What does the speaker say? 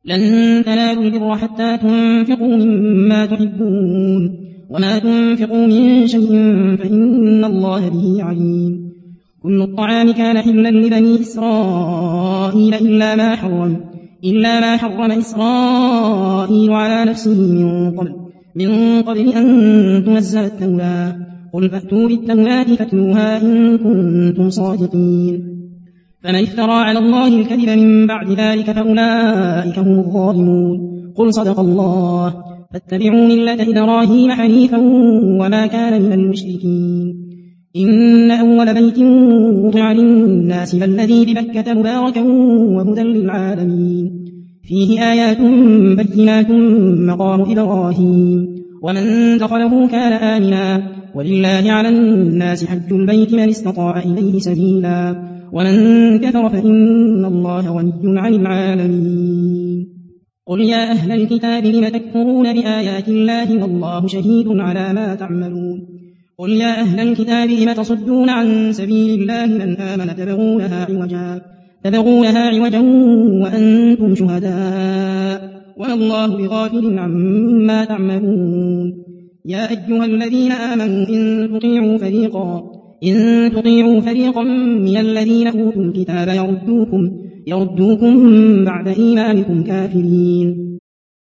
لن تنالوا البر حتى تنفقوا مما تحبون وما تنفقوا من شيء فإن الله به عليم. كل الطعام كان حلا لبني إسرائيل إلا ما حرم إسرائيل على نفسه من قبل أن تنزل التوراة. قل فأتوا بالتوراة فاتلوها إن كنتم صادقين. فمن افترى على الله الكذب من بعد ذلك فأولئك هم الظالمون. قل صدق الله. فاتبعوا ملة إبراهيم حنيفا وما كان من المشركين. إن أول بيت وضع للناس للذي ببكة مباركا وهدى للعالمين فيه آيات بينات مقام إبراهيم ومن دخله كان آمنا ولله على الناس حج البيت من استطاع إليه سبيلا ومن كفر فإن الله غني عن العالمين. قل يا أهل الكتاب لم تكفرون بآيات الله والله شهيد على ما تعملون. قل يا أهل الكتاب لم تصدون عن سبيل الله من آمن تبغونها عوجا وأنتم شهداء وما الله بغافل عما تعملون. يا أيها الذين آمنوا إن تطيعوا فريقا من الذين أوتوا الكتاب يردوكم بعد إيمانكم كافرين